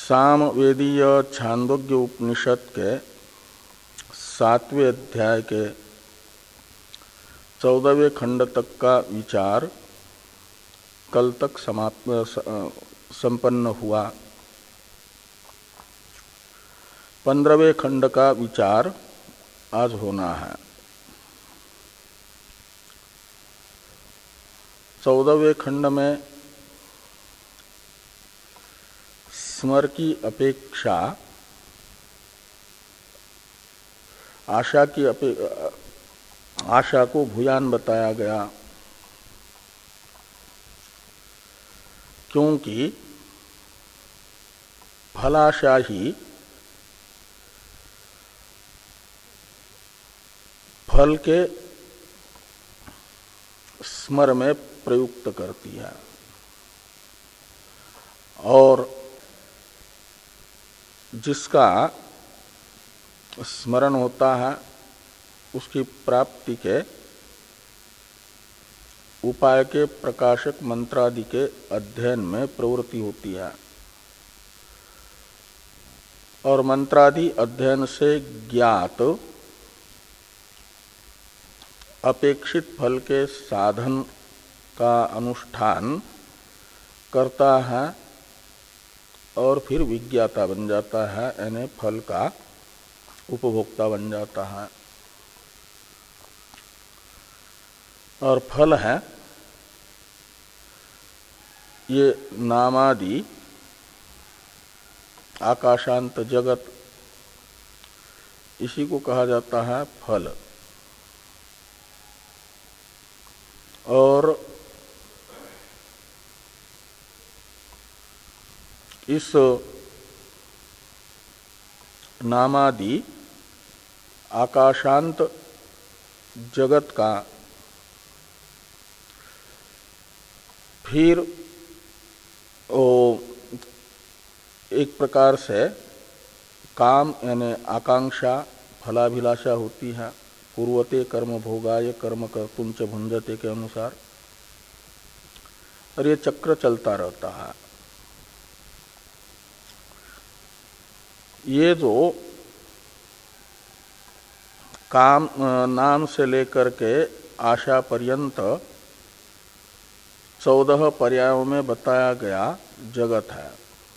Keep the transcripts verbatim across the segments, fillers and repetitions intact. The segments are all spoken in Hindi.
सामवेदीय छांदोग्य उपनिषद के सातवें अध्याय के चौदहवें खंड तक का विचार कल तक समाप्त संपन्न हुआ। पंद्रहवें खंड का विचार आज होना है। चौदहवें खंड में स्मर की अपेक्षा आशा की अपे आशा को भूयान बताया गया, क्योंकि फलाशा ही फल के स्मर में प्रयुक्त करती है और जिसका स्मरण होता है उसकी प्राप्ति के उपाय के प्रकाशक मंत्रादि के अध्ययन में प्रवृत्ति होती है और मंत्रादि अध्ययन से ज्ञात अपेक्षित फल के साधन का अनुष्ठान करता है और फिर विज्ञाता बन जाता है, यानी फल का उपभोक्ता बन जाता है। और फल है ये नामादि आकाशांत जगत, इसी को कहा जाता है फल। और इस नामादि आकाशांत जगत का फिर ओ एक प्रकार से काम यानी आकांक्षा फलाभिलाषा होती है, पूर्वते कर्म भोगाय कर्म कर्तुं च भुंजते के अनुसार, और ये चक्र चलता रहता है। ये जो काम नाम से लेकर के आशा पर्यंत चौदह पर्यायों में बताया गया जगत है,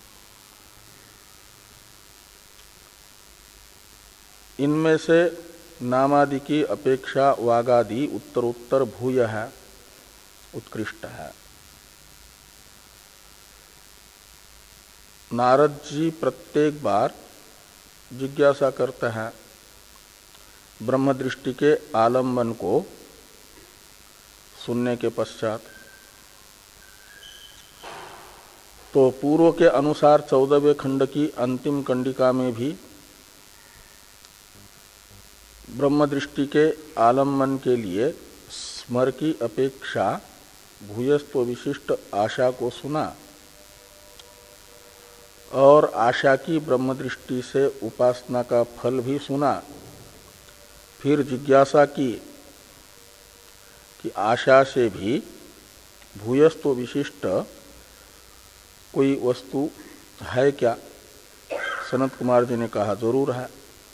इनमें से नामादि की अपेक्षा वागादि उत्तरोत्तर भूय है, उत्कृष्ट है। नारद जी प्रत्येक बार जिज्ञासा करते हैं ब्रह्म दृष्टि के आलम्बन को सुनने के पश्चात, तो पूर्व के अनुसार चौदहवें खंड की अंतिम कंडिका में भी ब्रह्म दृष्टि के आलम्बन के लिए स्मर की अपेक्षा भूयस्त्व विशिष्ट आशा को सुना और आशा की ब्रह्म दृष्टि से उपासना का फल भी सुना। फिर जिज्ञासा की कि आशा से भी भूयस्त्व विशिष्ट कोई वस्तु है क्या? सनत कुमार जी ने कहा जरूर है।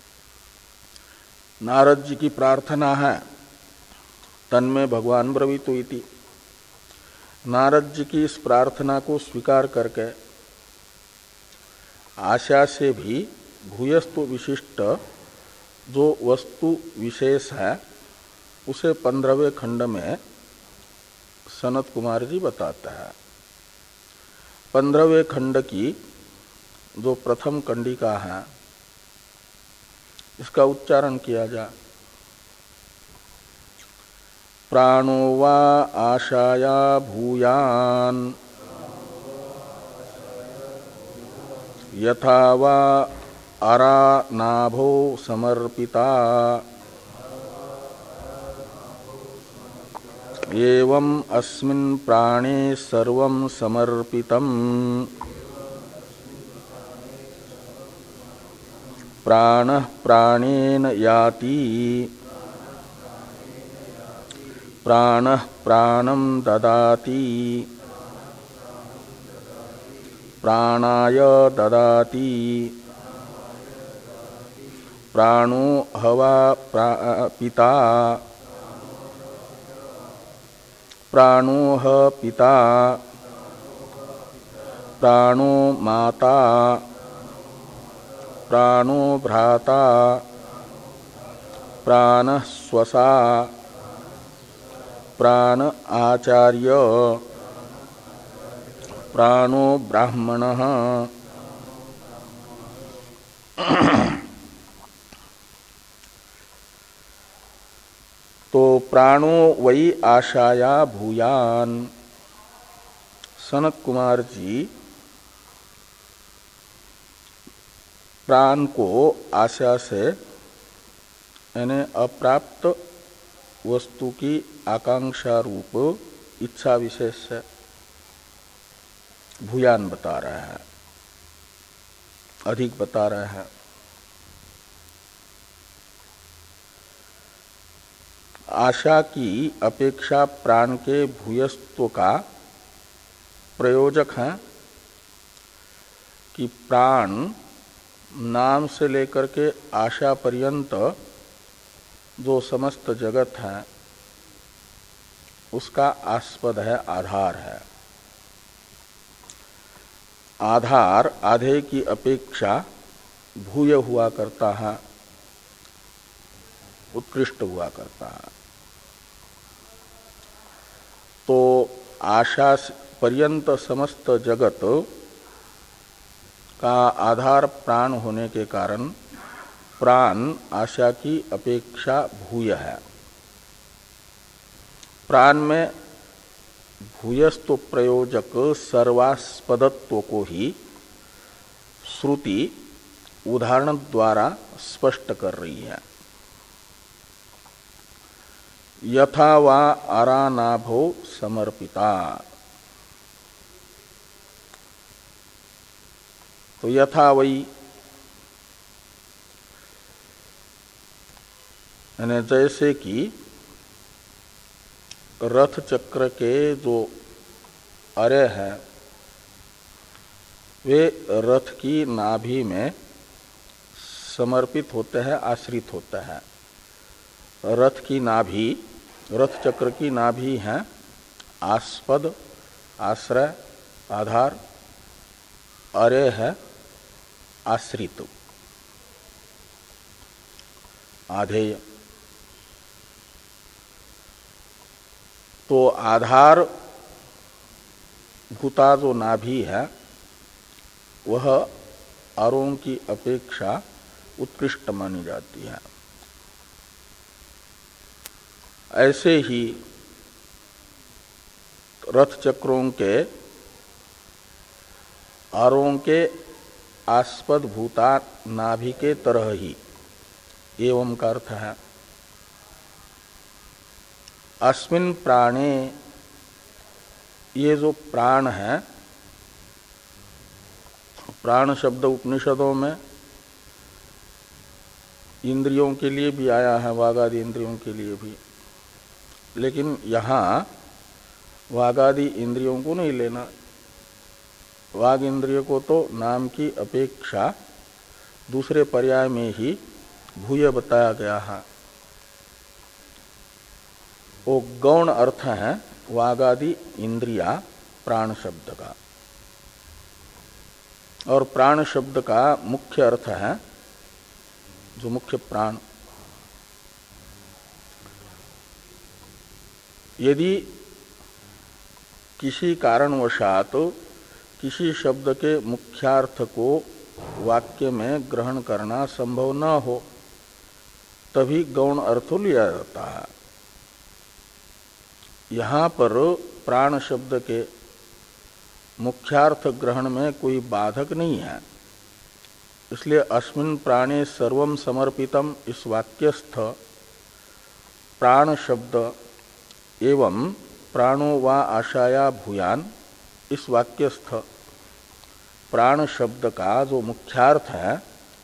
नारद जी की प्रार्थना है तन्मे भगवान ब्रवीतु इति। नारद जी की इस प्रार्थना को स्वीकार करके आशा से भी भूयस्त्व विशिष्ट जो वस्तु विशेष है उसे पंद्रहवें खंड में सनत कुमार जी बताता है। पंद्रहवें खंड की जो प्रथम कंडिका है इसका उच्चारण किया जाए। प्राणो वा आशाया भूयान यथा वा अरा नाभो समर्पिता एवं अस्मिन् प्राणे सर्वं समर्पितम् प्राणः प्राणेन याति प्राणः प्राणं ददाति प्राणाय ददाति प्राणो हवा प्रा, पिता प्राणो ह पिता प्राणो माता प्राणो भ्राता प्राण स्वसा प्राण आचार्य प्राणो ब्राह्मणः तो प्राणो वै आशाया भूयान। सनत कुमार जी प्राण को आशा से यानी अप्राप्त वस्तु की आकांक्षा रूप इच्छा विशेष से भूयान बता रहा है, अधिक बता रहा है। आशा की अपेक्षा प्राण के भूयस्त्व का प्रयोजक है कि प्राण नाम से लेकर के आशा पर्यंत जो समस्त जगत है उसका आस्पद है, आधार है। आधार आधे की अपेक्षा भूय हुआ करता है, उत्कृष्ट हुआ करता है। तो आशा पर्यंत समस्त जगत का आधार प्राण होने के कारण प्राण आशा की अपेक्षा भूय है। प्राण में भूयस्त्व प्रयोजक सर्वास्पदत्व को ही श्रुति उदाहरण द्वारा स्पष्ट कर रही है। यथा वा आरानाभो समर्पिता, तो यथा वही यानी जैसे कि रथ चक्र के जो अरे हैं वे रथ की नाभि में समर्पित होते हैं, आश्रित होते हैं। रथ की नाभि, रथ चक्र की नाभि है आस्पद, आश्रय, आधार, अरे है आश्रित, आधेय। तो आधार भूता जो नाभि है वह अरों की अपेक्षा उत्कृष्ट मानी जाती है। ऐसे ही रथ चक्रों के अरों के आस्पद भूता नाभि के तरह ही एवं का अर्थ है। अस्मिन प्राणे, ये जो प्राण है, प्राण शब्द उपनिषदों में इंद्रियों के लिए भी आया है, वागादि इंद्रियों के लिए भी, लेकिन यहाँ वागादि इंद्रियों को नहीं लेना। वाग इंद्रिय को तो नाम की अपेक्षा दूसरे पर्याय में ही भूय बताया गया है। वो गौण अर्थ है वागादि इंद्रिया प्राण शब्द का, और प्राण शब्द का मुख्य अर्थ है जो मुख्य प्राण। यदि किसी कारणवशात किसी शब्द के मुख्यार्थ को वाक्य में ग्रहण करना संभव न हो तभी गौण अर्थ लिया जाता है। यहाँ पर प्राण शब्द के मुख्यार्थ ग्रहण में कोई बाधक नहीं है, इसलिए अस्मिन् प्राणे सर्वं समर्पितम इस वाक्यस्थ प्राण शब्द एवं प्राणो वा आशाया भूयान इस वाक्यस्थ प्राण शब्द का जो मुख्यार्थ है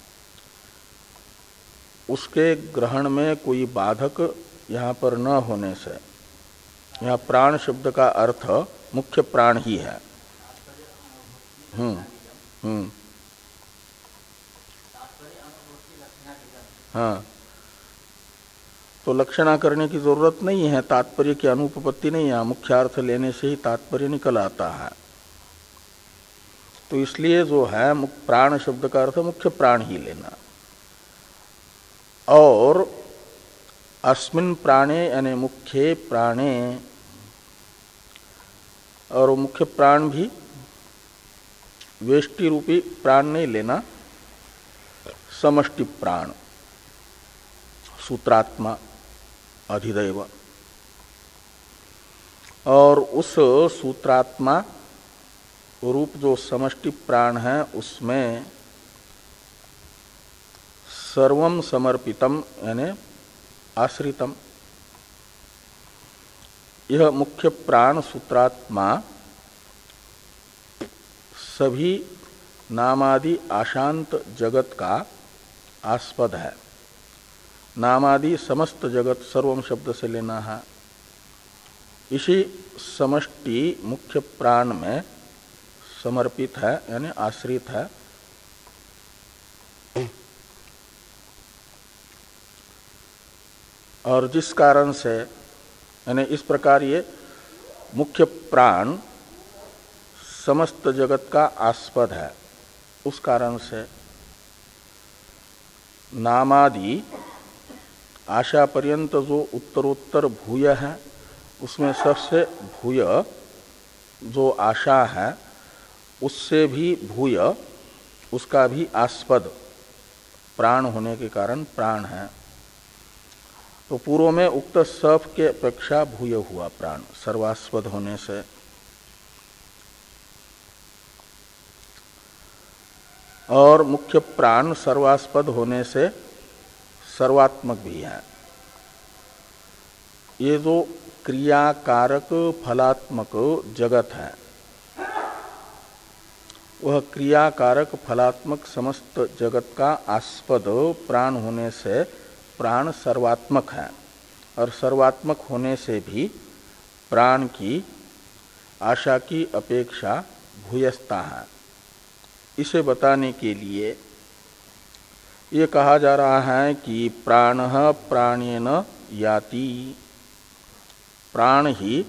उसके ग्रहण में कोई बाधक यहाँ पर न होने से यहाँ प्राण शब्द का अर्थ मुख्य प्राण ही है। हम्म हम्म हाँ, तो लक्षणा करने की जरूरत नहीं है, तात्पर्य की अनुपपत्ति नहीं है, मुख्य अर्थ लेने से ही तात्पर्य निकल आता है। तो इसलिए जो है प्राण शब्द का अर्थ मुख्य प्राण ही लेना। और अस्मिन प्राणे यानी मुख्य प्राणे, और मुख्य प्राण भी वेष्टि रूपी प्राण नहीं लेना, समष्टि प्राण, सूत्रात्मा अधिदैव। और उस सूत्रात्मा रूप जो समष्टि प्राण है उसमें सर्वम समर्पितम यानी आश्रितम, यह मुख्य प्राण सूत्रात्मा सभी नामादि आशांत जगत का आस्पद है। नामादि समस्त जगत सर्वम शब्द से लेना है। इसी समष्टि मुख्य प्राण में समर्पित है यानी आश्रित है। और जिस कारण से यानी इस प्रकार ये मुख्य प्राण समस्त जगत का आस्पद है, उस कारण से नामादि आशा पर्यंत जो उत्तरोत्तर भूय है उसमें सबसे भूय जो आशा है उससे भी भूय, उसका भी आस्पद प्राण होने के कारण प्राण है। तो पूर्व में उक्त सब के अपेक्षा भूय हुआ प्राण सर्वास्पद होने से। और मुख्य प्राण सर्वास्पद होने से सर्वात्मक भी है। ये जो क्रियाकारक फलात्मक जगत है वह क्रियाकारक फलात्मक समस्त जगत का आस्पद प्राण होने से प्राण सर्वात्मक है। और सर्वात्मक होने से भी प्राण की आशा की अपेक्षा भूयस्ता है। इसे बताने के लिए ये कहा जा रहा है कि प्राणः प्राणेन याति, प्राण ही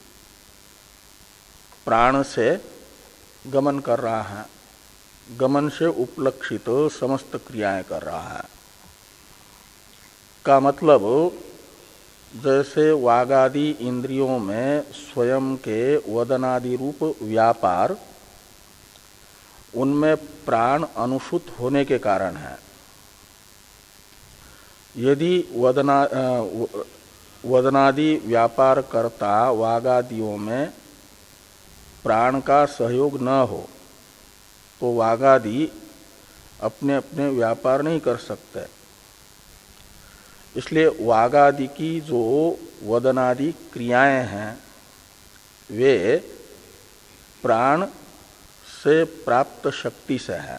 प्राण से गमन कर रहा है, गमन से उपलक्षित समस्त क्रियाएं कर रहा है। का मतलब जैसे वागादि इंद्रियों में स्वयं के वदनादि रूप व्यापार उनमें प्राण अनुसूत होने के कारण है। यदि वदना वदनादि व्यापार करता वागादियों में प्राण का सहयोग न हो तो वागादि अपने अपने व्यापार नहीं कर सकते। इसलिए वागादि की जो वदनादि क्रियाएं हैं वे प्राण से प्राप्त शक्ति से है।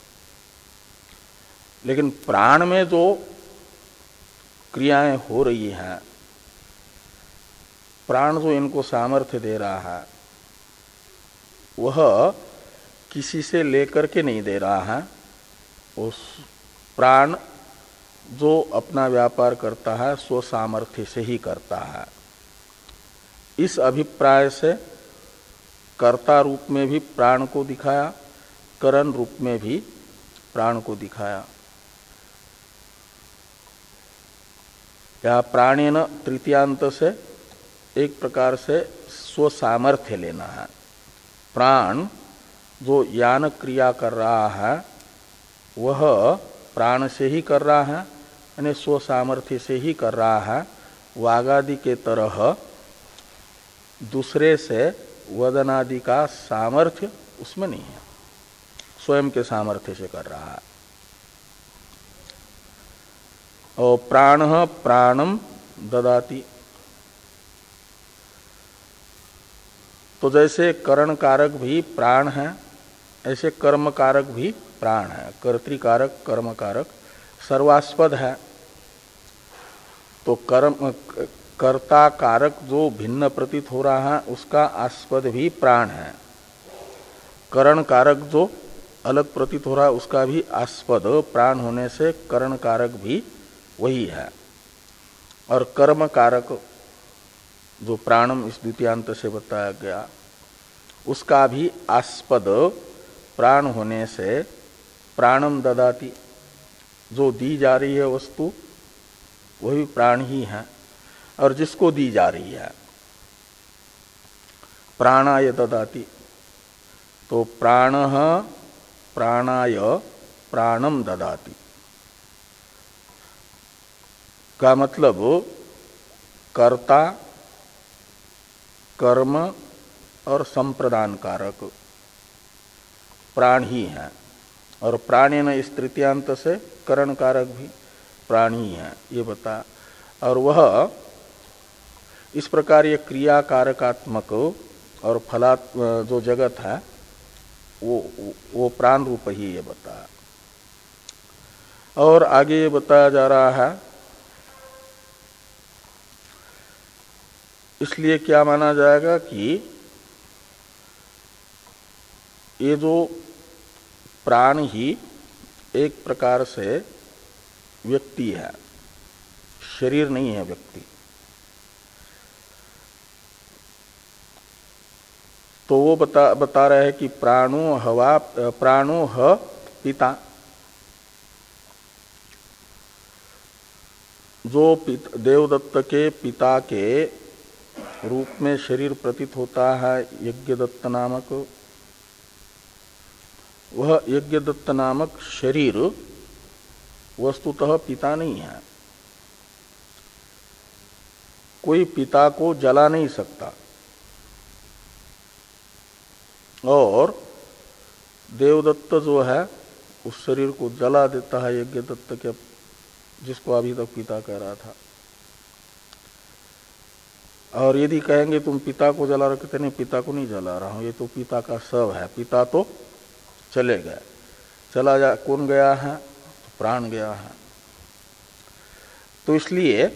लेकिन प्राण में जो क्रियाएं हो रही हैं, प्राण जो इनको सामर्थ्य दे रहा है वह किसी से लेकर के नहीं दे रहा है। उस प्राण जो अपना व्यापार करता है स्व सामर्थ्य से ही करता है। इस अभिप्राय से कर्ता रूप में भी प्राण को दिखाया, करण रूप में भी प्राण को दिखाया। या प्राणेन तृतीयांत से एक प्रकार से स्व सामर्थ्य लेना है। प्राण जो यान क्रिया कर रहा है वह प्राण से ही कर रहा है, यानी स्व सामर्थ्य से ही कर रहा है। वागादि के तरह दूसरे से वदनादि का सामर्थ्य उसमें नहीं है, स्वयं के सामर्थ्य से कर रहा है। और प्राण प्राणम ददाति, तो जैसे करण कारक भी प्राण है ऐसे कर्म कारक भी प्राण है। कर्तृकारक कर्म कारक सर्वास्पद है। तो कर्म कर्ता कारक जो भिन्न प्रतीत हो रहा है उसका आस्पद भी प्राण है। करण कारक जो अलग प्रतीत हो रहा है उसका भी आस्पद प्राण होने से करण कारक भी वही है। और कर्म कारक जो प्राणम इस द्वितीयांत से बताया गया उसका भी आस्पद प्राण होने से प्राणम ददाति, जो दी जा रही है वस्तु वही प्राण ही है और जिसको दी जा रही है प्राणाय ददाति। तो प्राणः प्राणाय प्राणम ददाति का मतलब कर्ता कर्म और संप्रदान कारक प्राण ही है। और प्राणेन इस तृतीयांत से करण कारक भी प्राण ही है ये बता। और वह इस प्रकार ये क्रिया कारकात्मक और फलात् जो जगत है वो वो प्राण रूप ही ये बता। और आगे ये बताया जा रहा है इसलिए क्या माना जाएगा कि ये जो प्राण ही एक प्रकार से व्यक्ति है, शरीर नहीं है व्यक्ति। तो वो बता बता रहे हैं कि प्राणो हवा प्राणो ह पिता, जो पिता, देवदत्त के पिता के रूप में शरीर प्रतीत होता है यज्ञदत्त नामक, वह यज्ञदत्त नामक शरीर वस्तुतः पिता नहीं है। कोई पिता को जला नहीं सकता और देवदत्त जो है उस शरीर को जला देता है यज्ञदत्त के, जिसको अभी तक पिता कह रहा था। और यदि कहेंगे तुम पिता को जला रहे, कहते नहीं पिता को नहीं जला रहा हूं, ये तो पिता का शव है, पिता तो चले गए। चला जा कौन गया है? तो प्राण गया है। तो इसलिए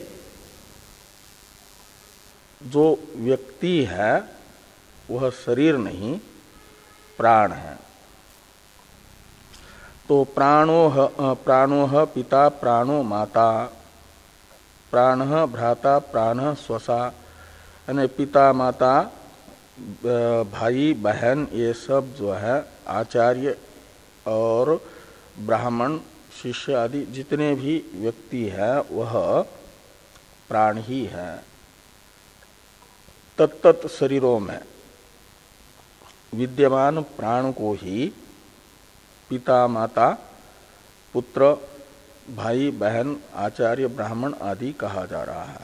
जो व्यक्ति है वह शरीर नहीं प्राण है। तो प्राणो प्राणो पिता प्राणो माता, प्राण भ्राता प्राण स्वसा, यानी पिता माता भाई बहन ये सब जो है आचार्य और ब्राह्मण शिष्य आदि जितने भी व्यक्ति है वह प्राण ही है। तत्त शरीरों में विद्यमान प्राण को ही पिता माता पुत्र भाई बहन आचार्य ब्राह्मण आदि कहा जा रहा है।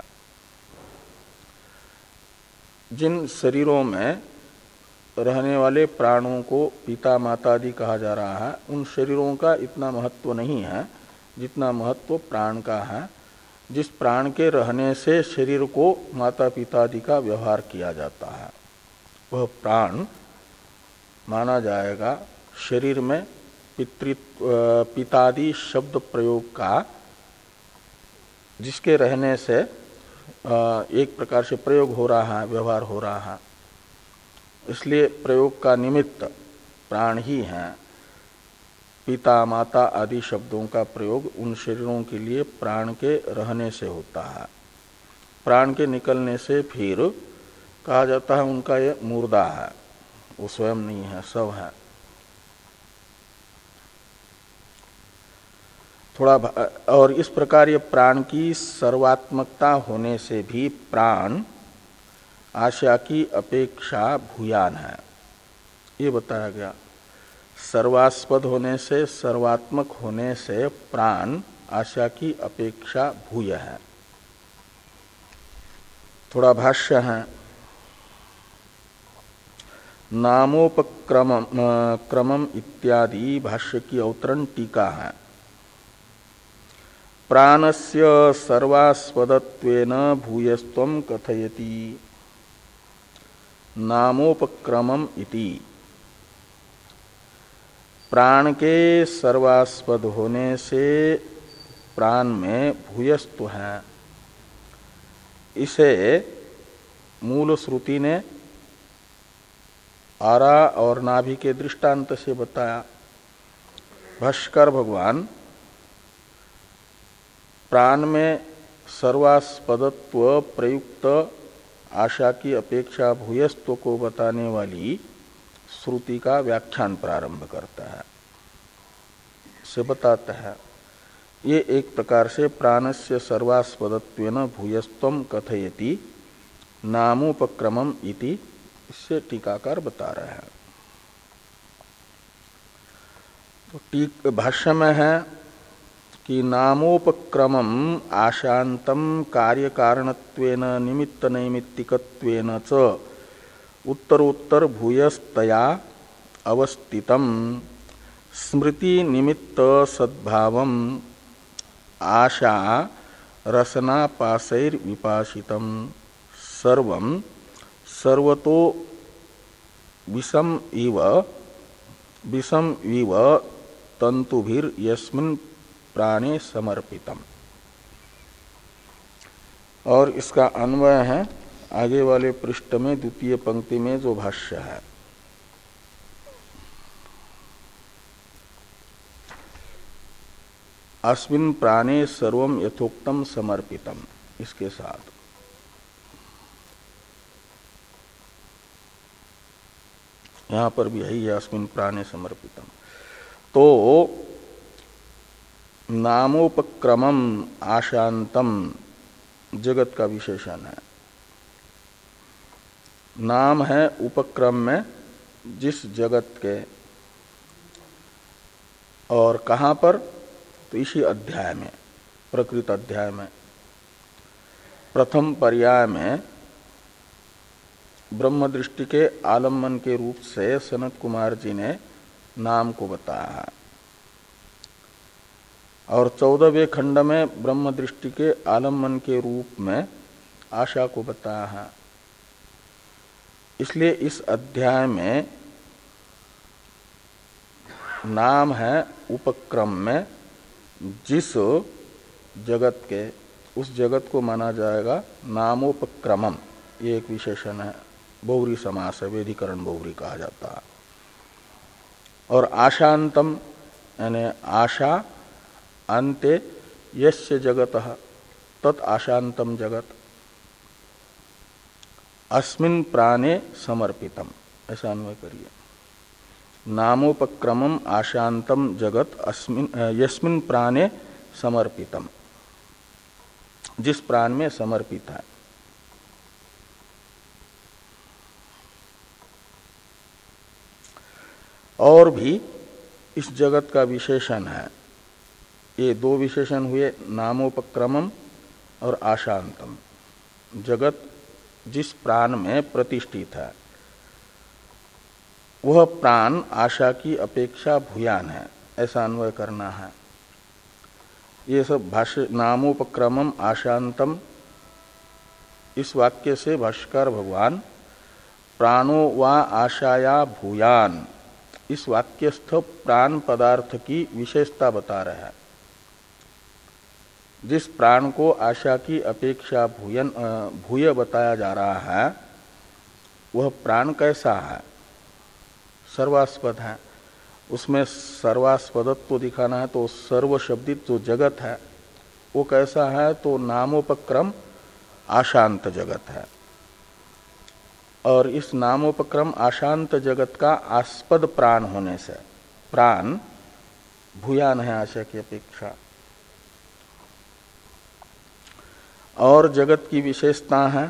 जिन शरीरों में रहने वाले प्राणों को पिता माता आदि कहा जा रहा है उन शरीरों का इतना महत्व नहीं है जितना महत्व प्राण का है। जिस प्राण के रहने से शरीर को माता पिता आदि का व्यवहार किया जाता है वह प्राण माना जाएगा। शरीर में पितृत्व पितादि शब्द प्रयोग का जिसके रहने से एक प्रकार से प्रयोग हो रहा है, व्यवहार हो रहा है, इसलिए प्रयोग का निमित्त प्राण ही है। पिता माता आदि शब्दों का प्रयोग उन शरीरों के लिए प्राण के रहने से होता है। प्राण के निकलने से फिर कहा जाता है उनका ये मुर्दा है, वो स्वयं नहीं है, सब है। थोड़ा और इस प्रकार ये प्राण की सर्वात्मकता होने से भी प्राण आशा की अपेक्षा भूयान है, ये बताया गया। सर्वास्पद होने से सर्वात्मक होने से प्राण आशा की अपेक्षा भूय है। थोड़ा भाष्य है। नामोपक्रम क्रमम इत्यादि भाष्य की अवतरण टीका है। प्राणस्य सर्वास्पदत्वेन भूयस्त्वं कथयति नामोपक्रमम इति। प्राण के सर्वास्पद होने से प्राण में भूयस्त्व है, इसे मूल श्रुति ने आरा और नाभि के दृष्टांत से बताया। भाष्कर भगवान प्राण में सर्वास्पदत्व प्रयुक्त आशा की अपेक्षा भूयस्त्व को बताने वाली श्रुति का व्याख्यान प्रारंभ करता है, से बताता है। ये एक प्रकार से प्राणस्य सर्वास्पदत्वेन भूयस्त्वम कथयति नामोपक्रमम इति, इससे टीकाकार बता रहे हैं। तो टीक भाष्य में है कि नामोपक्रमम आशांतम कार्य कारणत्वेन निमित्त नैमित्तिकत्वेन च उत्तरोत्तर भूयस्तया अवस्थितम स्मृति निमित्त सद्भावम आशा रसना पाशैर विपाशितम सर्वं सर्वतो विषम इव विषम इव तंतुभिर यस्मिन् प्राणे समर्पितम। और इसका अन्वय है आगे वाले पृष्ठ में द्वितीय पंक्ति में जो भाष्य है। अस्मिन् प्राणे सर्वम यथोक्तम समर्पितम, इसके साथ यहां पर भी यही है, अस्मिन् प्राणे समर्पितम। तो नामोपक्रमम आशांतम जगत का विशेषण है। नाम है उपक्रम में जिस जगत के, और कहाँ पर, तो इसी अध्याय में, प्रकृत अध्याय में प्रथम पर्याय में ब्रह्म दृष्टि के आलम्बन के रूप से सनत कुमार जी ने नाम को बताया है, और चौदहवें खंड में ब्रह्म दृष्टि के आलम्बन के रूप में आशा को बताया है। इसलिए इस अध्याय में नाम है उपक्रम में जिस जगत के, उस जगत को माना जाएगा नामोपक्रमम। ये एक विशेषण है, बहुरी समास है, वेधिकरण बहुरी कहा जाता है। और आशांतम यानी आशा अंते यस्य जगतः तत् आशांतम जगत अस्मिन् प्राणे समर्पितम, ऐसा अन्वय करिए। नामोपक्रमम आशांतम जगत अस्मिन् यस्मिन् प्राणे समर्पितम, जिस प्राण में समर्पित है। और भी इस जगत का विशेषण है। ये दो विशेषण हुए, नामोपक्रमम और आशांतम। जगत जिस प्राण में प्रतिष्ठित है वह प्राण आशा की अपेक्षा भूयान है, ऐसा अन्वय करना है। ये सब भाष्य नामोपक्रमम आशांतम, इस वाक्य से भाष्यकार भगवान प्राणो वा आशाया भूयान, इस वाक्यस्थ प्राण पदार्थ की विशेषता बता रहे हैं। जिस प्राण को आशा की अपेक्षा भूयन भूय बताया जा रहा है वह प्राण कैसा है, सर्वास्पद है। उसमें सर्वास्पदत्व दिखाना है तो सर्व शब्दित जो जगत है वो कैसा है, तो नामोपक्रम आशांत जगत है। और इस नामोपक्रम आशांत जगत का आस्पद प्राण होने से प्राण भूयान है आशा की अपेक्षा। और जगत की विशेषता है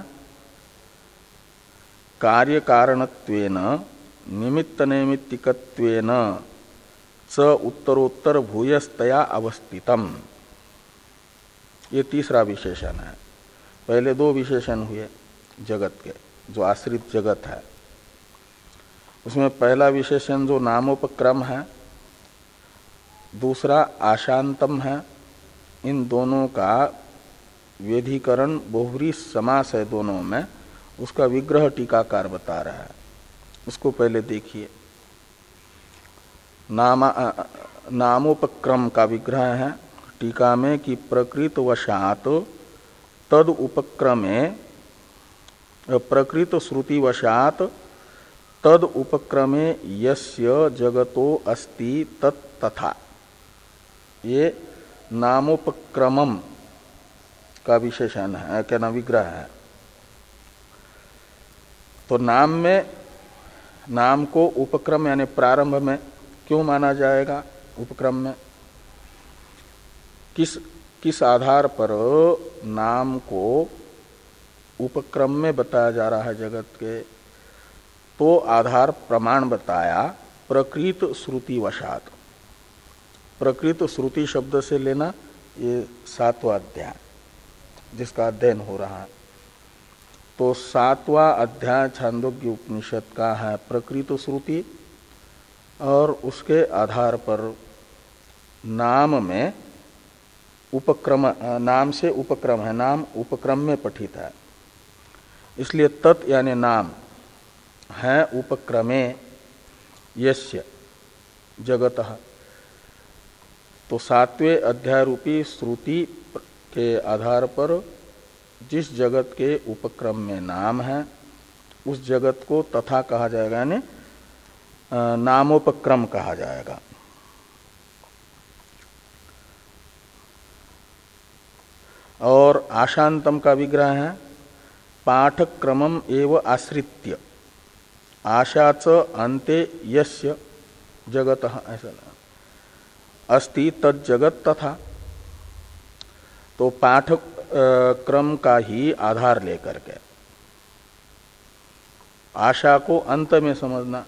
कार्य कारणत्वेन निमित्त नैमित्तिकत्वेन च उत्तरोत्तर भूयस्तया अवस्थितम। ये तीसरा विशेषण है। पहले दो विशेषण हुए जगत के, जो आश्रित जगत है। उसमें पहला विशेषण जो नामोपक्रम है, दूसरा आशांतम है। इन दोनों का व्यधिकरण बहुव्रीहि समास है दोनों में, उसका विग्रह टीकाकार बता रहा है। उसको पहले देखिए। नामा नामोपक्रम का विग्रह है टीका में कि प्रकृत वशात तद उपक्रमे प्रकृत श्रुति वशात तद उपक्रमे यस्य जगतो अस्ति तत् तथा, ये नामोपक्रमम का विशेषण है, क्या ना विग्रह है। तो नाम में, नाम को उपक्रम यानी प्रारंभ में क्यों माना जाएगा? उपक्रम में किस किस आधार पर नाम को उपक्रम में बताया जा रहा है जगत के? तो आधार प्रमाण बताया प्रकृत श्रुति वशात। प्रकृत श्रुति शब्द से लेना ये सातवां अध्याय जिसका अध्ययन हो रहा है। तो सातवां अध्याय छांदोग्य उपनिषद का है प्रकृत श्रुति, और उसके आधार पर नाम में उपक्रम, नाम से उपक्रम है, नाम उपक्रम में पठित है, इसलिए तत् यानी नाम है उपक्रमे यस्य जगतः। तो सातवें अध्याय रूपी श्रुति के आधार पर जिस जगत के उपक्रम में नाम है उस जगत को तथा कहा जाएगा, यानी नामोपक्रम कहा जाएगा। और आशांतम का विग्रह है पाठक क्रमम एव आश्रित्य आशा च अन्ते यस्य जगतः, ऐसा अस्ति तज्जगत तथा। तो पाठक क्रम का ही आधार लेकर के आशा को अंत में समझना,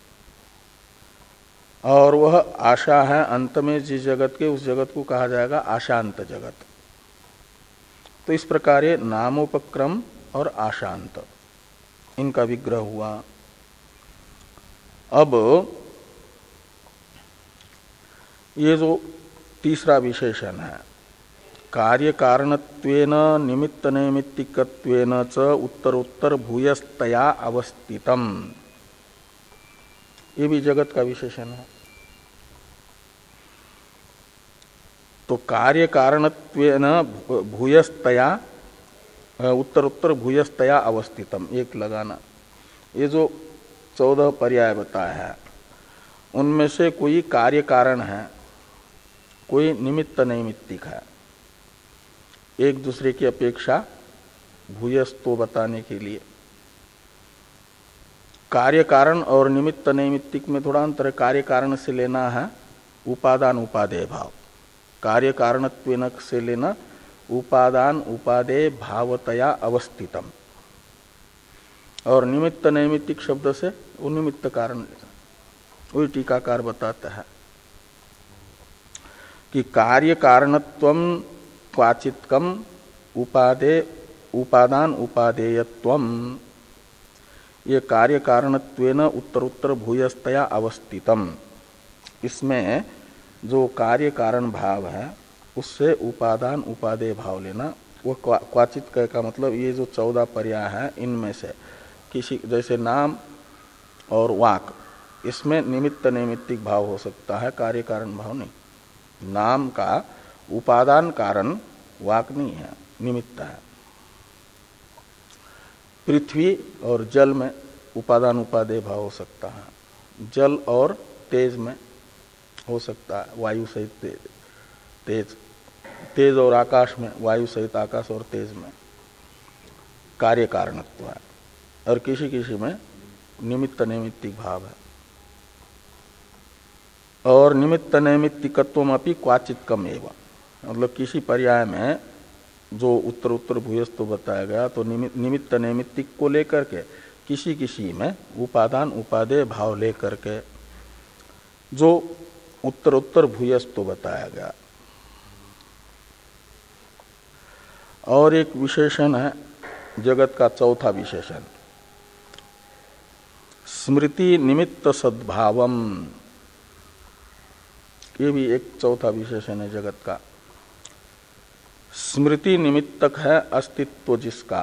और वह आशा है अंत में जिस जगत के, उस जगत को कहा जाएगा आशांत जगत। तो इस प्रकार ये नामोपक्रम और आशांत इनका विग्रह हुआ। अब ये जो तीसरा विशेषण है कार्य कारणत्वेन निमित्त नैमित्तिकत्वेन च उत्तरोत्तर भूयस्तया अवस्थितम, ये भी जगत का विशेषण है। तो कार्य कारणत्वेन भूयस्तया उत्तरोत्तर भूयस्तया अवस्थितम एक लगाना। ये जो चौदह पर्याय बताया है उनमें से कोई कार्य कारण है, कोई निमित्त नैमित्तिक है, एक दूसरे की अपेक्षा भूयस्तो बताने के लिए। कार्य कारण और निमित्त नैमित्तिक में थोड़ा अंतर है। कार्य कारण से लेना है उपादान उपादेय भाव, कार्य कारणत्वेन से लेना उपादान उपादेय भावतया अवस्थितम, और निमित्त नैमित्तिक शब्द से वो निमित्त कारण। वही टीकाकार बताता है कि कार्य कारणत्वम क्वाचित्कम उपादे उपादान उपादेयत्वम, ये कार्य कारणत्वेन उत्तरोत्तर भूयस्तया अवस्थितम, इसमें जो कार्य कारण भाव है उससे उपादान उपादेय भाव लेना। वो क्वाचित कह का मतलब ये जो चौदह पर्याय है इनमें से किसी, जैसे नाम और वाक, इसमें निमित्त नैमित्तिक भाव हो सकता है, कार्य कारण भाव नहीं। नाम का उपादान कारण वाक नहीं है, निमित्त है। पृथ्वी और जल में उपादान उपादेय भाव हो सकता है, जल और तेज में हो सकता है, वायु सहित तेज, तेज तेज और आकाश में, वायु सहित आकाश और तेज में कार्य कारणत्व है, और किसी किसी में निमित्त नैमित्तिक भाव है। और निमित्त नैमित्तिकत्वम अपि क्वाचित्कम एवं, मतलब किसी पर्याय में जो उत्तर उत्तर भूयस्तो बताया गया तो निमित्त नैमित्तिक को लेकर के किसी किसी में उपादान उपादेय भाव लेकर के जो उत्तर उत्तर भूयस्तो बताया गया। और एक विशेषण है जगत का चौथा विशेषण स्मृति निमित्त सद्भावम, ये भी एक चौथा विशेषण है जगत का। स्मृति निमित्तक है अस्तित्व जिसका,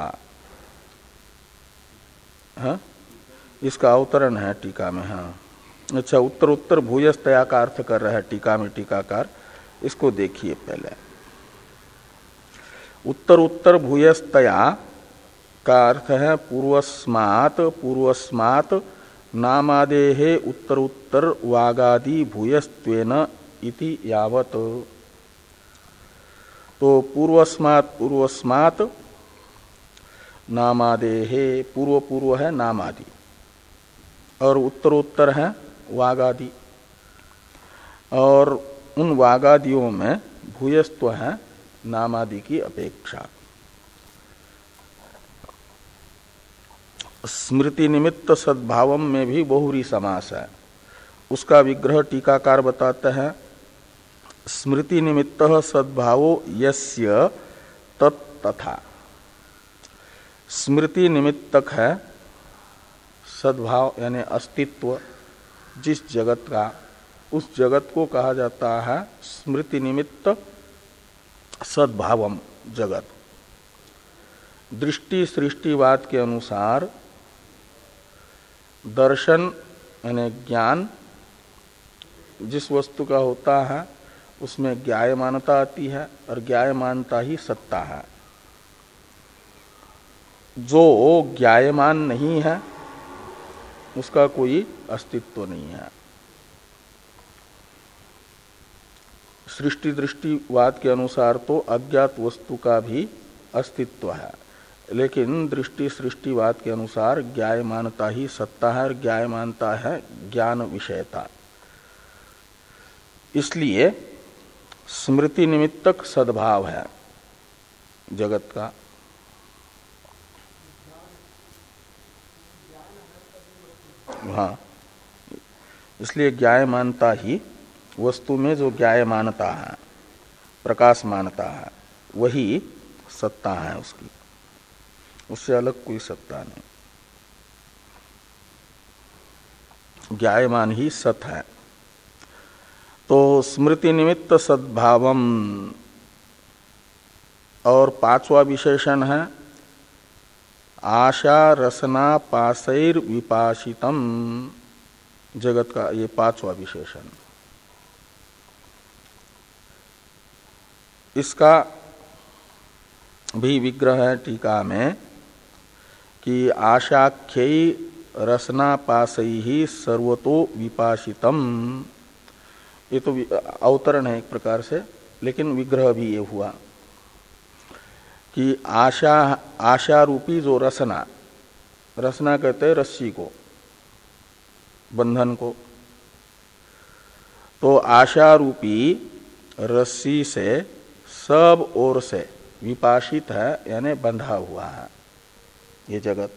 है? इसका अवतरण है टीका में। हाँ अच्छा, उत्तर उत्तर भूयस्तया का अर्थ कर रहा है टीका में टीकाकार, इसको देखिए पहले। उत्तर उत्तर भूयस्तया का अर्थ है पूर्वस्मात्, पूर्वस्मात् नामादेहे उत्तर उत्तर वागादि भूयस्त्वेन इति यावत। तो पूर्वस्मात् पूर्वस्मात् नामादेहे, पूर्व पूर्व है नामादि और उत्तरोत्तर है वागादि, और उन वागादियों में भूयस्त्व है नामादि की अपेक्षा। स्मृति निमित्त सद्भावम में भी बहुरी समास है, उसका विग्रह टीकाकार बताते हैं। स्मृति निमित्त सद्भावो यस्य तत्तथा। स्मृति निमित्तक है सद्भाव यानी अस्तित्व जिस जगत का, उस जगत को कहा जाता है स्मृति निमित्त सद्भावम जगत। दृष्टि सृष्टिवाद के अनुसार दर्शन यानी ज्ञान जिस वस्तु का होता है उसमें ज्ञायमानता आती है, और ज्ञायमानता ही सत्ता है। जो ज्ञायमान नहीं है उसका कोई अस्तित्व नहीं है। सृष्टि दृष्टिवाद के अनुसार तो अज्ञात वस्तु का भी अस्तित्व है, लेकिन दृष्टि सृष्टिवाद के अनुसार ज्ञायमानता ही सत्ता है, और ज्ञायमानता है ज्ञान विषयता। इसलिए स्मृति निमित्तक सद्भाव है जगत का। हाँ, इसलिए ज्ञायमानता ही वस्तु में जो ज्ञायमानता है, प्रकाशमानता है, वही सत्ता है उसकी, उससे अलग कोई सत्ता नहीं। ज्ञायमान ही सत है। तो स्मृति निमित्त सद्भावम, और पांचवा विशेषण है आशा रसना पासैर विपाशितम जगत का, ये पांचवा विशेषण। इसका भी विग्रह है टीका में कि आशाख्यई रसना पासई ही सर्वतो विपाशितम। ये तो अवतरण है एक प्रकार से, लेकिन विग्रह भी ये हुआ कि आशा आशा रूपी जो रसना, रसना कहते हैं रस्सी को, बंधन को, तो आशा रूपी रस्सी से सब ओर से विपाशित है यानी बंधा हुआ है ये जगत,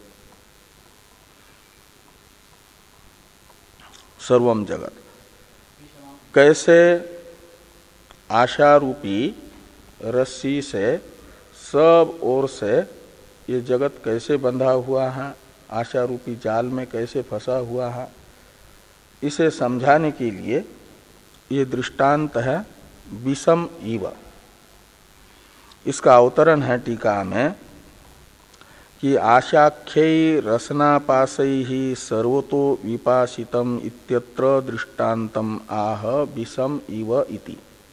सर्वम जगत। कैसे आशा रूपी रस्सी से सब ओर से ये जगत कैसे बंधा हुआ है, आशा रूपी जाल में कैसे फंसा हुआ है, इसे समझाने के लिए ये दृष्टांत है विषम इव। इसका अवतरण है टीका में कि आशाख्यै रसनापासै ही सर्वतो विपाशितम इत्यत्र दृष्टान्तम आह विषम इव इति।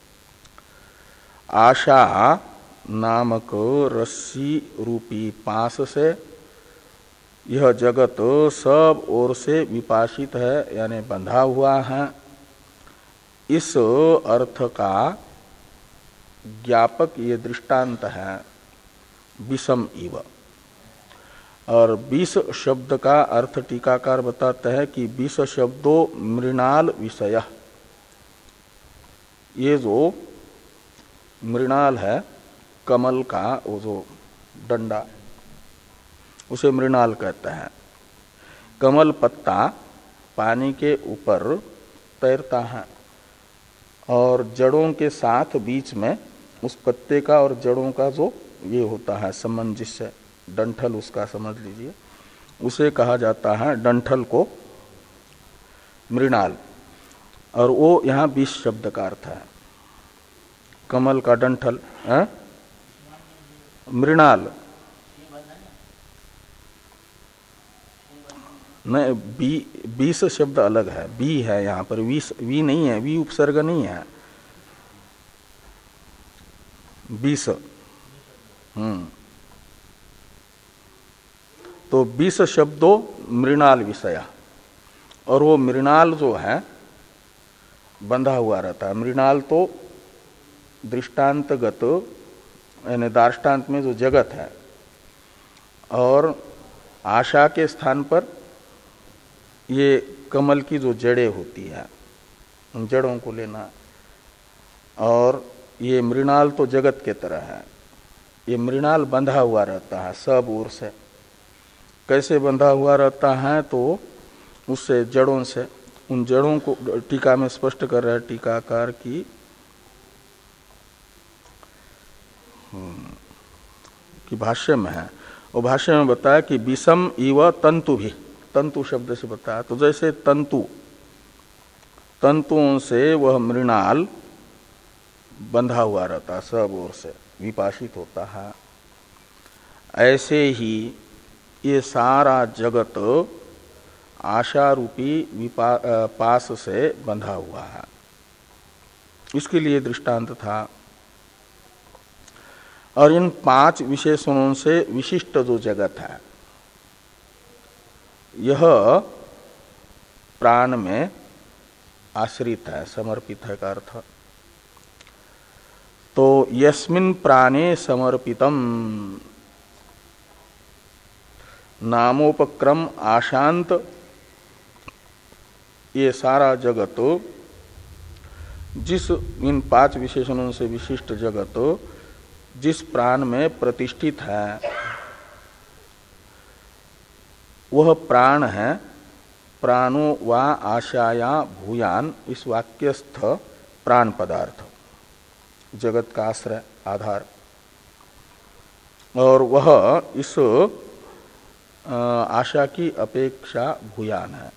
आशा नामक रस्सी रूपी पास से यह जगत सब ओर से विपाशित है यानी बंधा हुआ है, इस अर्थ का ज्ञापक ये दृष्टांत है विषम इव। और विष शब्द का अर्थ टीकाकार बताते हैं कि विष शब्दो मृणाल विषय। ये जो मृणाल है कमल का वो जो डंडा, उसे मृणाल कहते हैं। कमल पत्ता पानी के ऊपर तैरता है और जड़ों के साथ बीच में उस पत्ते का और जड़ों का जो ये होता है सामंजस्य, डंठल उसका समझ लीजिए, उसे कहा जाता है डंठल को मृणाल। और वो यहाँ विष शब्द का अर्थ है, कमल का डंठल है मृणाल। नहीं, बी बीस शब्द अलग है, बी है यहाँ पर, वीस वी नहीं है, वी उपसर्ग नहीं है, बीस। हम्म तो बीस शब्दों मृणाल विषय, और वो मृणाल जो है बंधा हुआ रहता है। मृणाल तो दृष्टांतगत यानी दार्ष्टान्त में जो जगत है, और आशा के स्थान पर ये कमल की जो जड़ें होती है उन जड़ों को लेना। और ये मृणाल तो जगत के तरह है। ये मृणाल बंधा हुआ रहता है सब ओर से। कैसे बंधा हुआ रहता है? तो उससे जड़ों से, उन जड़ों को टीका में स्पष्ट कर रहा है टीकाकार की कि भाष्य में है, वो भाष्य में बताया कि विषम इव तंतु भी, तंतु शब्द से बताया। तो जैसे तंतु, तंतुओं से वह मृणाल बंधा हुआ रहता सब ओर से, विपाशित होता है, ऐसे ही ये सारा जगत आशा रूपी पास से बंधा हुआ है। इसके लिए दृष्टांत था। और इन पांच विशेषणों से विशिष्ट जो जगत है यह प्राण में आश्रित है, समर्पित है का अर्थ। तो यस्मिन् प्राणे समर्पितम नामोपक्रम आशांत, ये सारा जगत जिस, इन पांच विशेषणों से विशिष्ट जगत जिस प्राण में प्रतिष्ठित है वह प्राण है प्राणो वा आशाया भूयान, इस वाक्यस्थ प्राण पदार्थ, जगत का आश्रय आधार। और वह इस आशा की अपेक्षा भूयान है।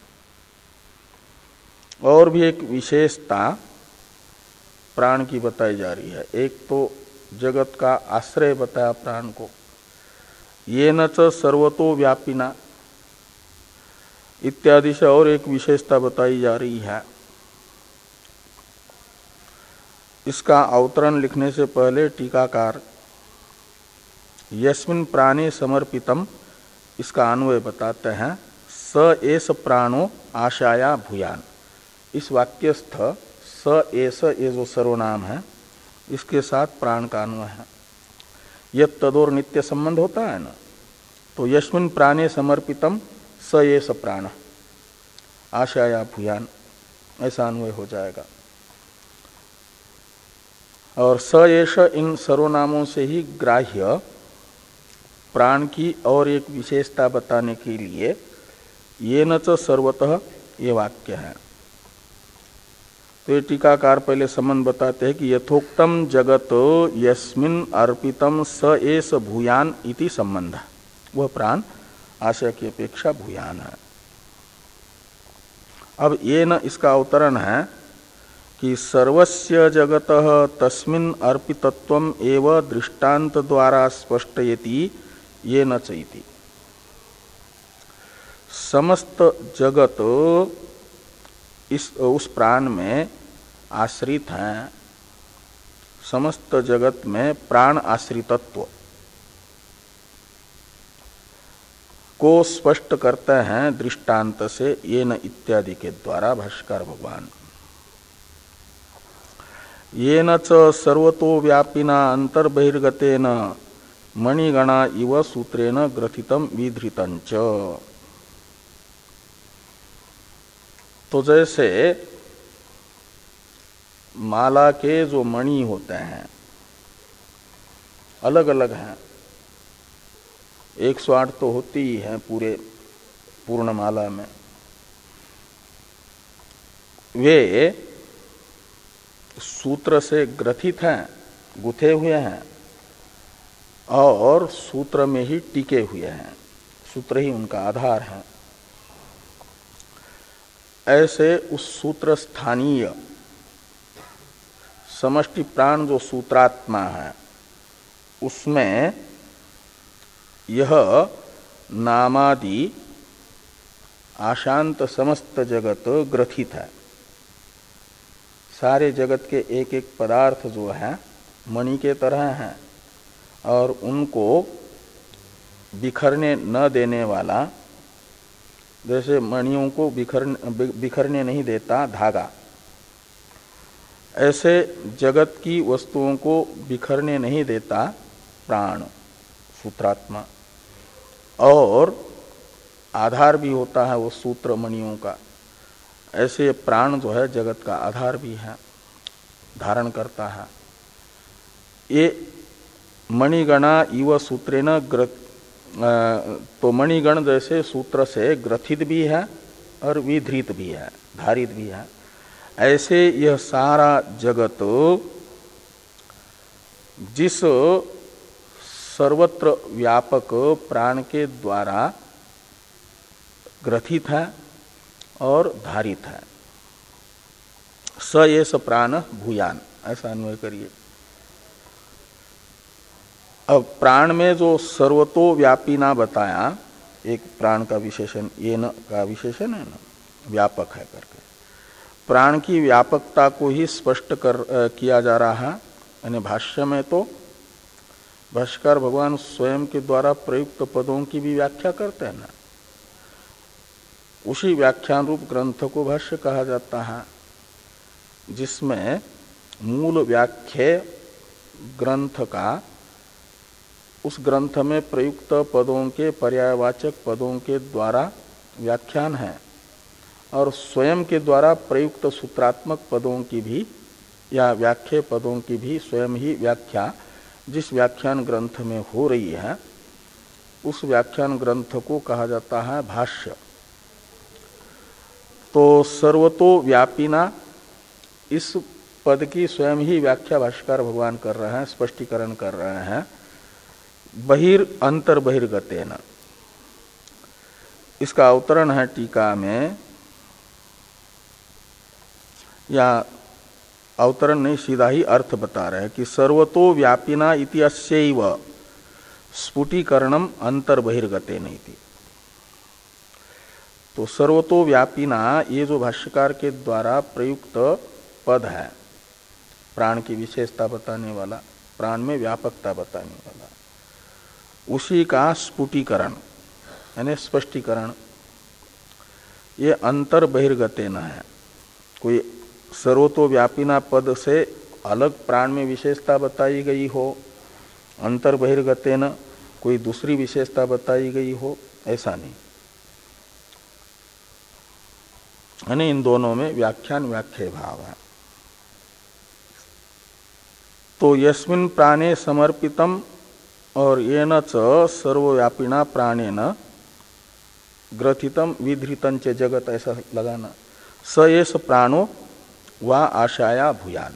और भी एक विशेषता प्राण की बताई जा रही है। एक तो जगत का आश्रय बताया प्राण को, ये न च सर्वतो व्यापिना इत्यादि से और एक विशेषता बताई जा रही है। इसका अवतरण लिखने से पहले टीकाकार यस्मिन् प्राणे समर्पितम, इसका अन्वय बताते हैं। स एस प्राणो आशाया भूयान, इस वाक्यस्थ स एस, ये जो सर्वनाम है इसके साथ प्राण का अन्वय है। यद तदोर नित्य संबंध होता है ना, तो यस्मिन् प्राणे समर्पितम स एस प्राण आशाया भूयान, ऐसा अन्वय हो जाएगा। और स एष इन सर्वनामों से ही ग्राह्य प्राण की और एक विशेषता बताने के लिए ये न च सर्वतः ये वाक्य है। तो ये टीकाकार पहले संबंध बताते हैं कि यथोक्तम जगत यस्मिन् अर्पितम स एष भूयान इति संबंध, वह प्राण आशय की अपेक्षा भूयान है। अब ये न इसका अवतरण है कि सर्वस्य जगतः तस्मिन् अर्पितत्वम एव दृष्टांत द्वारा स्पष्टयति ये न चैति। समस्त जगत इस उस प्राण में आश्रित हैं, समस्त जगत में प्राण आश्रितत्व को स्पष्ट करते हैं दृष्टांत से ये न इत्यादि के द्वारा भाष्कर भगवान। ये न च सर्वतो व्यापिना अंतर्बहिर्गतेन मणिगणा इव सूत्रेण ग्रथितम विधृतंच। तो जैसे माला के जो मणि होते हैं अलग अलग हैं, एक सौ आठ तो होती ही है पूरे पूर्ण माला में, वे सूत्र से ग्रथित हैं, गुथे हुए हैं और सूत्र में ही टिके हुए हैं, सूत्र ही उनका आधार है। ऐसे उस सूत्र स्थानीय समष्टि प्राण जो सूत्रात्मा है उसमें यह नामादि आशांत समस्त जगत ग्रथित है। सारे जगत के एक एक पदार्थ जो है मणि के तरह हैं और उनको बिखरने न देने वाला जैसे मणियों को बिखरने बिखरने नहीं देता धागा, ऐसे जगत की वस्तुओं को बिखरने नहीं देता प्राण सूत्रात्मा, और आधार भी होता है वो सूत्र मणियों का। ऐसे प्राण जो है जगत का आधार भी है, धारण करता है। ये मणिगणा इव सूत्रेण ग्र तो मणिगण जैसे सूत्र से ग्रथित भी है और विधृत भी है, धारित भी है। ऐसे यह सारा जगत जिस सर्वत्र व्यापक प्राण के द्वारा ग्रथित है और धारित है, स ये स प्राण भूयान, ऐसा अन्वय करिए। अब प्राण में जो सर्वतो व्यापी ना बताया, एक प्राण का विशेषण, ये न का विशेषण है ना, व्यापक है करके, प्राण की व्यापकता को ही स्पष्ट कर किया जा रहा है। यानी भाष्य में तो भाष्यकार भगवान स्वयं के द्वारा प्रयुक्त पदों की भी व्याख्या करते हैं ना, उसी व्याख्यान रूप ग्रंथ को भाष्य कहा जाता है, जिसमें मूल व्याख्या ग्रंथ का उस ग्रंथ में प्रयुक्त पदों के पर्यायवाचक पदों के द्वारा व्याख्यान है, और स्वयं के द्वारा प्रयुक्त सूत्रात्मक पदों की भी या व्याख्या पदों की भी स्वयं ही व्याख्या जिस व्याख्यान ग्रंथ में हो रही है, उस व्याख्यान ग्रंथ को कहा जाता है भाष्य। तो सर्वतो व्यापिना, इस पद की स्वयं ही व्याख्या भाष्यकार भगवान कर रहे हैं, स्पष्टीकरण कर रहे हैं। बहिर अंतर बहिर्गतेन, इसका अवतरण है टीका में, या अवतरण नहीं, सीधा ही अर्थ बता रहे हैं कि सर्वतो व्यापिना इति अस्यैव स्फुटीकरणम अंतर बहिर्गतेन इति। तो सर्वतो व्यापिना, ये जो भाष्यकार के द्वारा प्रयुक्त पद है, प्राण की विशेषता बताने वाला, प्राण में व्यापकता बताने वाला, उसी का स्फुटीकरण यानी स्पष्टीकरण ये अंतर बहिर्गतेन है। कोई सर्वतो व्यापिना पद से अलग प्राण में विशेषता बताई गई हो, अंतर बहिर्गतेन कोई दूसरी विशेषता बताई गई हो, ऐसा नहीं। यानी इन दोनों में व्याख्यान व्याख्या भाव है। तो यस्मिन् प्राणे समर्पितम और येन च सर्वव्यापिना प्राणेन ग्रथितम विधृतं च जगत, ऐसा लगाना। स एष प्राणो वा आशाया भूयान,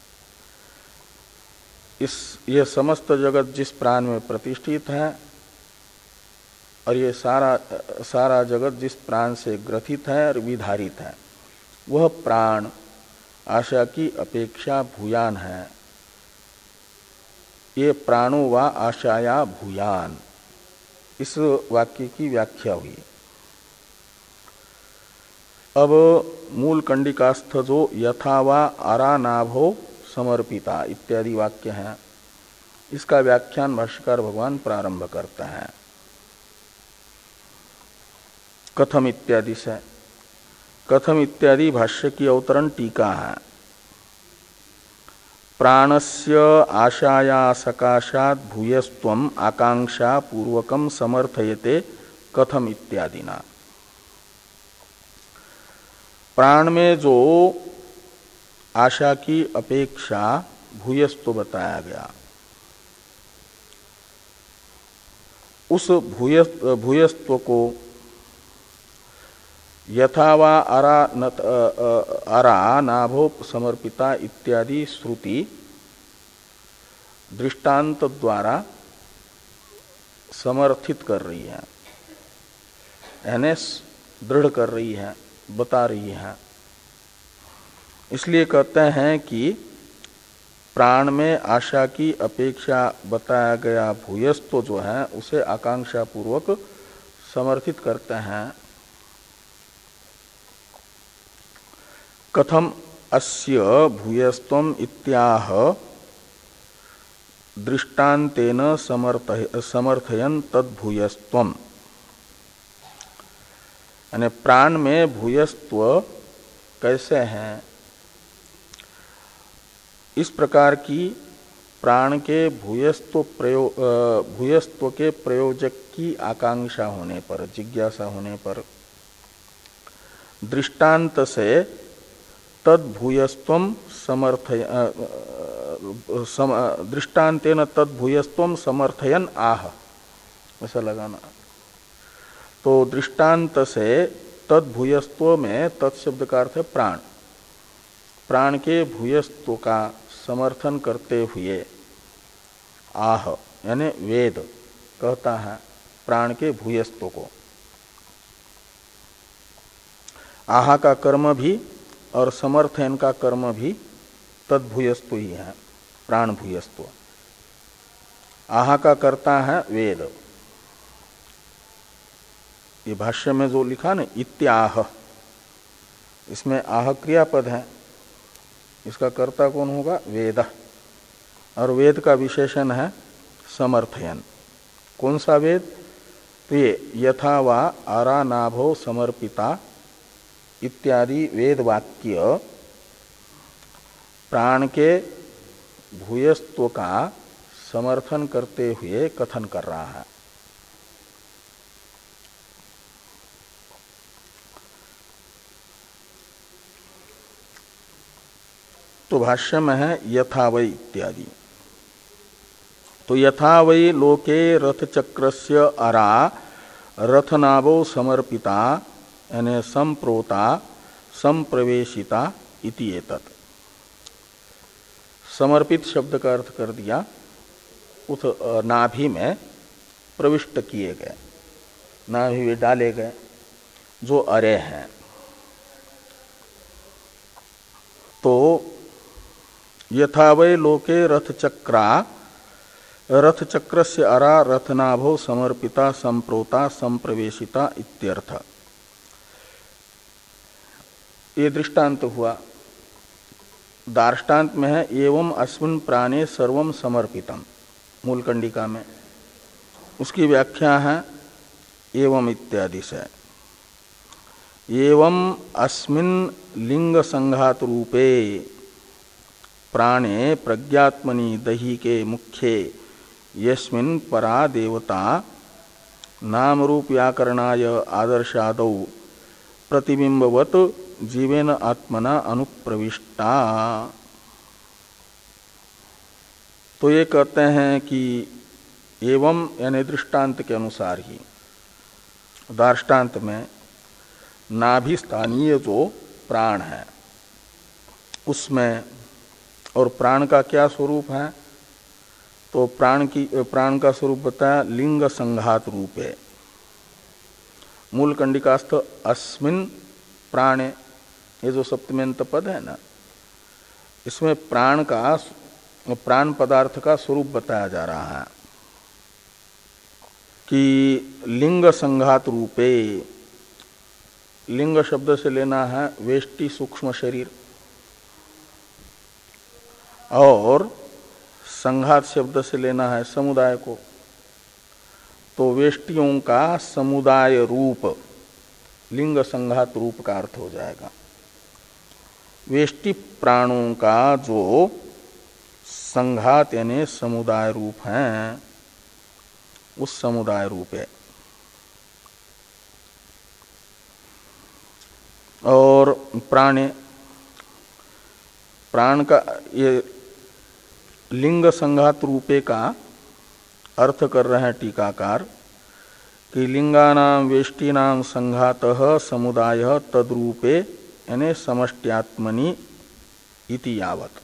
इस ये समस्त जगत जिस प्राण में प्रतिष्ठित है और ये सारा सारा जगत जिस प्राण से ग्रथित है और विधारित है, वह प्राण आशा की अपेक्षा भूयान है। ये प्राणो वा आशाया भूयान, इस वाक्य की व्याख्या हुई। अब मूल कंडिकास्थ जो यथा वा आरानाभो समर्पिता इत्यादि वाक्य हैं, इसका व्याख्यान भाष्यकार भगवान प्रारंभ करता है कथम इत्यादि से। कथम इत्यादि भाष्य की अवतरण टीका है। प्राणस्य आशाया सकाशात् भूयस्त्वम आकांक्षा पूर्वकम समर्थयते कथम इत्यादिना। प्राण में जो आशा की अपेक्षा भूयस्त्व बताया गया, उस भूयस्त्व भूयस्त्व को यथा वा अरा नत अरा नाभो समर्पिता इत्यादि श्रुति दृष्टांत द्वारा समर्थित कर रही है, यानी दृढ़ कर रही है, बता रही है। इसलिए कहते हैं कि प्राण में आशा की अपेक्षा बताया गया भूयस्त्व जो है उसे आकांक्षा पूर्वक समर्थित करते हैं। कथम अस्य भूयस्त्वम इत्याह दृष्टान्तेन समर्थ समर्थयन् तद्भूयस्त्वम। यानी प्राण में भूयस्त्व कैसे हैं, इस प्रकार की प्राण के भूयस्त्व प्रयोग भूयस्त्व के प्रयोजक की आकांक्षा होने पर, जिज्ञासा होने पर दृष्टांत से तद भूयस्त्वम समर्थय सम, दृष्टांतेन तद भूयस्त्वम समर्थयन आह, ऐसा लगाना। तो दृष्टांत से तद भूयस्त्व में तत्शब्द का अर्थ है प्राण, प्राण के भूयस्त्व का समर्थन करते हुए आह यानी वेद कहता है प्राण के भूयस्त्व को। आह का कर्म भी और समर्थन का कर्म भी तद भूयस्त्व ही है, प्राण भूयस्त्व। आह का करता है वेद, ये भाष्य में जो लिखा ना इत्याह, इसमें आह क्रियापद है, इसका कर्ता कौन होगा, वेद। और वेद का विशेषण है समर्थयन। कौन सा वेद, तो ये यथा वा आरानाभो समर्पिता इत्यादि वेद वाक्य प्राण के भूयस्त्व का समर्थन करते हुए कथन कर रहा है। तो भाष्य में है यथा वै इत्यादि। तो यथा वै लोके रथचक्रस्य अरा रथनाभो समर्पिता यानी संप्रोता संप्रवेशिता इति एतत्। समर्पित शब्द का अर्थ कर दिया उस नाभि में प्रविष्ट किए गए, नाभि में डाले गए जो अरे हैं। तो यथा वै लोके रथचक्रा रथचक्रस्य अरा रथनाभो समर्पिता संप्रोता संप्रवेशिता इत्यर्थ। ये दृष्टांत हुआ। दार्ष्टान्त में है एवं अस्मिन् प्राणे सर्वं समर्पितम, मूल कंडिका में। उसकी व्याख्या है एवं इत्यादि से। एवं अस्मिन् लिंग संघात रूपे प्राणे प्रज्ञात्मनि दहिके मुख्ये यस्मिन् परा देवता नाम रूप व्याकरणाय आदर्शादौ प्रतिबिंबवत जीवेन आत्मना अनुप्रविष्टा। तो ये कहते हैं कि एवं यानी दृष्टांत के अनुसार ही, दार्ष्टान्त में नाभि स्थानीय जो प्राण है उसमें, और प्राण का क्या स्वरूप है, तो प्राण की प्राण का स्वरूप बताया लिंग संघात रूप है। मूल कंडिकास्थ अस्मिन् प्राणे, ये जो सप्तम्यंत पद है ना, इसमें प्राण का प्राण पदार्थ का स्वरूप बताया जा रहा है कि लिंग संघात रूपे। लिंग शब्द से लेना है वेष्टि सूक्ष्म शरीर, और संघात शब्द से लेना है समुदाय को। तो वेष्टियों का समुदाय रूप लिंग संघात रूप का अर्थ हो जाएगा। वेष्टि प्राणों का जो संघात यानी समुदाय रूप है, उस समुदाय रूप है। और प्राणे, प्राण का ये लिंग संघात रूपे का अर्थ कर रहे हैं टीकाकार कि लिंगानाम वेष्टीनाम संघातः समुदायः तद्रूपे यानी समष्ट्यात्मनि इति यावत्।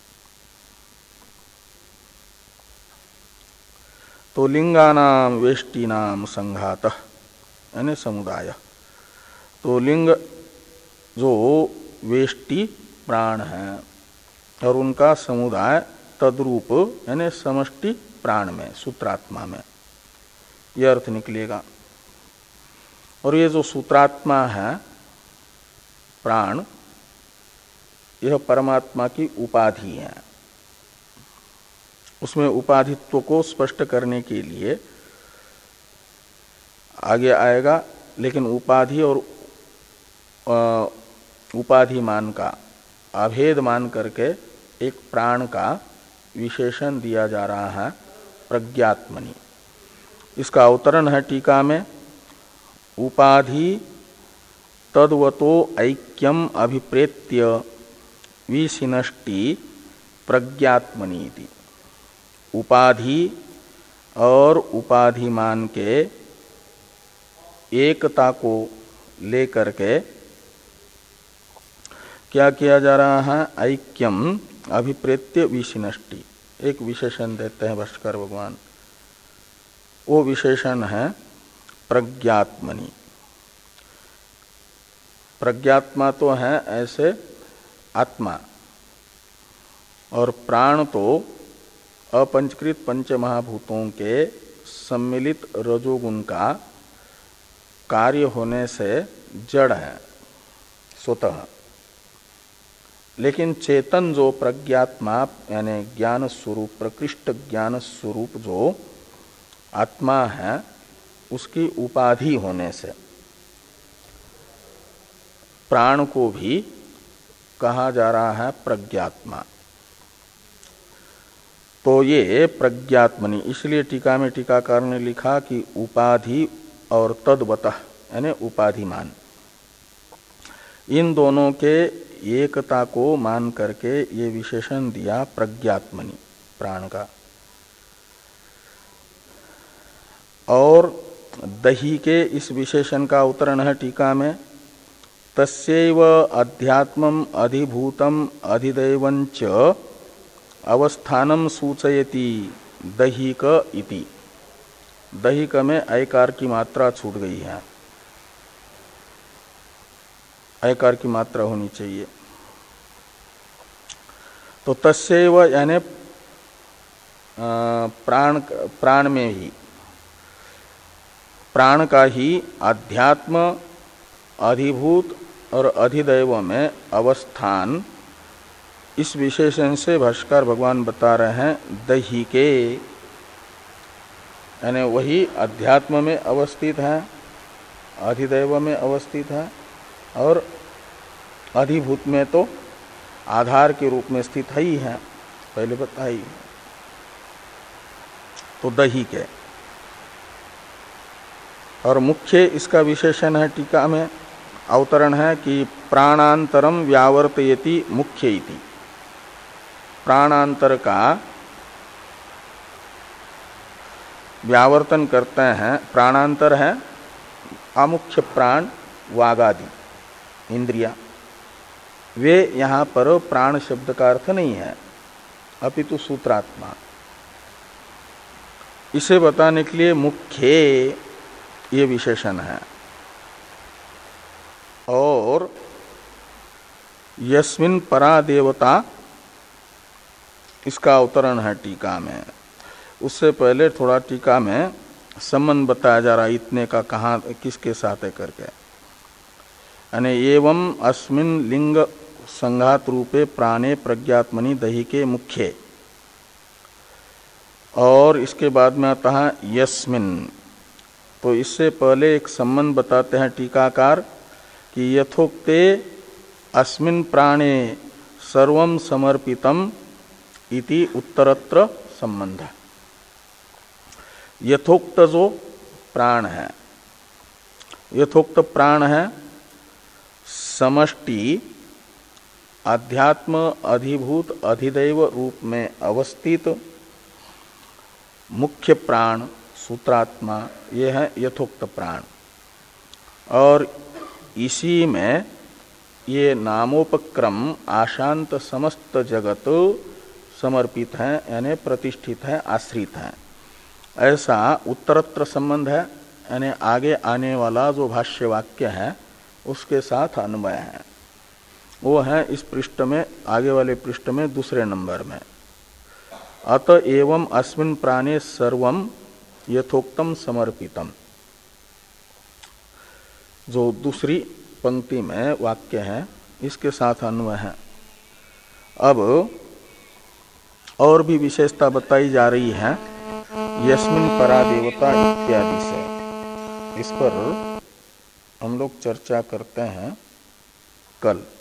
तो लिंगानाम वेष्टीनाम संघातः यानी समुदाय। तो लिंग जो वेष्टि प्राण है और उनका समुदाय तद्रूप यानी समष्टि प्राण में, सूत्रात्मा में, यह अर्थ निकलेगा। और ये जो सूत्रात्मा है प्राण, यह परमात्मा की उपाधि है। उसमें उपाधित्व को स्पष्ट करने के लिए आगे आएगा, लेकिन उपाधि और उपाधि मान का अभेद मान करके एक प्राण का विशेषण दिया जा रहा है प्रज्ञात्मनि। इसका अवतरण है टीका में, उपाधि तद्वतो ऐक्यम अभिप्रेत्य विशिनष्टि प्रज्ञात्मनि। उपाधि और उपाधिमान के एकता को लेकर के क्या किया जा रहा है, ऐक्यम अभिप्रेत्य विशिनष्टि, एक विशेषण देते हैं भाष्कर भगवान। वो विशेषण है प्रज्ञात्मनि। प्रज्ञात्मा तो है ऐसे आत्मा, और प्राण तो अपंचकृत पंच महाभूतों के सम्मिलित रजोगुण का कार्य होने से जड़ है स्वतः। लेकिन चेतन जो प्रज्ञात्मा यानी ज्ञान स्वरूप, प्रकृष्ट ज्ञान स्वरूप जो आत्मा है, उसकी उपाधि होने से प्राण को भी कहा जा रहा है प्रज्ञात्मा। तो ये प्रज्ञात्मनि, इसलिए टीका में टीकाकार ने लिखा कि उपाधि और तद्वतः यानी उपाधिमान, इन दोनों के एकता को मान करके ये विशेषण दिया प्रज्ञात्मनि प्राण का। और दही के इस विशेषण का उत्तरण है टीका में, तस्यैव अध्यात्मम अधिभूतम अधिदैवंच अवस्थानम सूचयति दहीक इति। दहीक में ऐकार की मात्रा छूट गई है, ऐकार की मात्रा होनी चाहिए। तो तस्यैव यानी प्राण प्राण में ही, प्राण का ही अध्यात्म अधिभूत और अधिदैव में अवस्थान, इस विशेषण से भाष्कर भगवान बता रहे हैं दही के, यानी वही अध्यात्म में अवस्थित है, अधिदैव में अवस्थित है, और अधिभूत में तो आधार के रूप में स्थित है ही है, पहले बताई। तो दही के, और मुख्य इसका विशेषण है टीका में, अवतरण है कि प्राणांतरम व्यावर्तयति मुख्य इति। प्राणांतर का व्यावर्तन करते हैं। प्राणांतर है अमुख्य प्राण वागादि इंद्रिया, वे यहाँ पर प्राण शब्द का अर्थ नहीं है, अपितु सूत्रात्मा। इसे बताने के लिए मुख्य ये विशेषण है। और यस्मिन परा देवता, इसका अवतरण है टीका में। उससे पहले थोड़ा टीका में संबंध बताया जा रहा है इतने का, कहाँ किसके साथ है करके। यानी एवं अस्मिन लिंग संघात रूपे प्राणे प्रज्ञात्मनि दही के मुख्य, और इसके बाद में आता है यस्मिन। तो इससे पहले एक संबंध बताते हैं टीकाकार कि यथोक्ते अस्मिन प्राणे सर्वं समर्पितम इति उत्तरत्र संबंध। यथोक्त जो प्राण है, यथोक्त प्राण है समष्टि अध्यात्म अधिभूत अधिदैव रूप में अवस्थित मुख्य प्राण सूत्रात्मा, ये है यथोक्त प्राण। और इसी में ये नामोपक्रम आशांत समस्त जगत समर्पित है, यानी प्रतिष्ठित है, आश्रित है, ऐसा उत्तरत्र संबंध है। यानी आगे आने वाला जो भाष्य वाक्य है उसके साथ अन्वय है, वो है इस पृष्ठ में, आगे वाले पृष्ठ में दूसरे नंबर में। अत एवं अस्मिन् प्राणे सर्वं यथोक्तम समर्पितम, जो दूसरी पंक्ति में वाक्य है इसके साथ अन्वय है। अब और भी विशेषता बताई जा रही है यस्मिन् परा देवता इत्यादि से। इस पर हम लोग चर्चा करते हैं कल।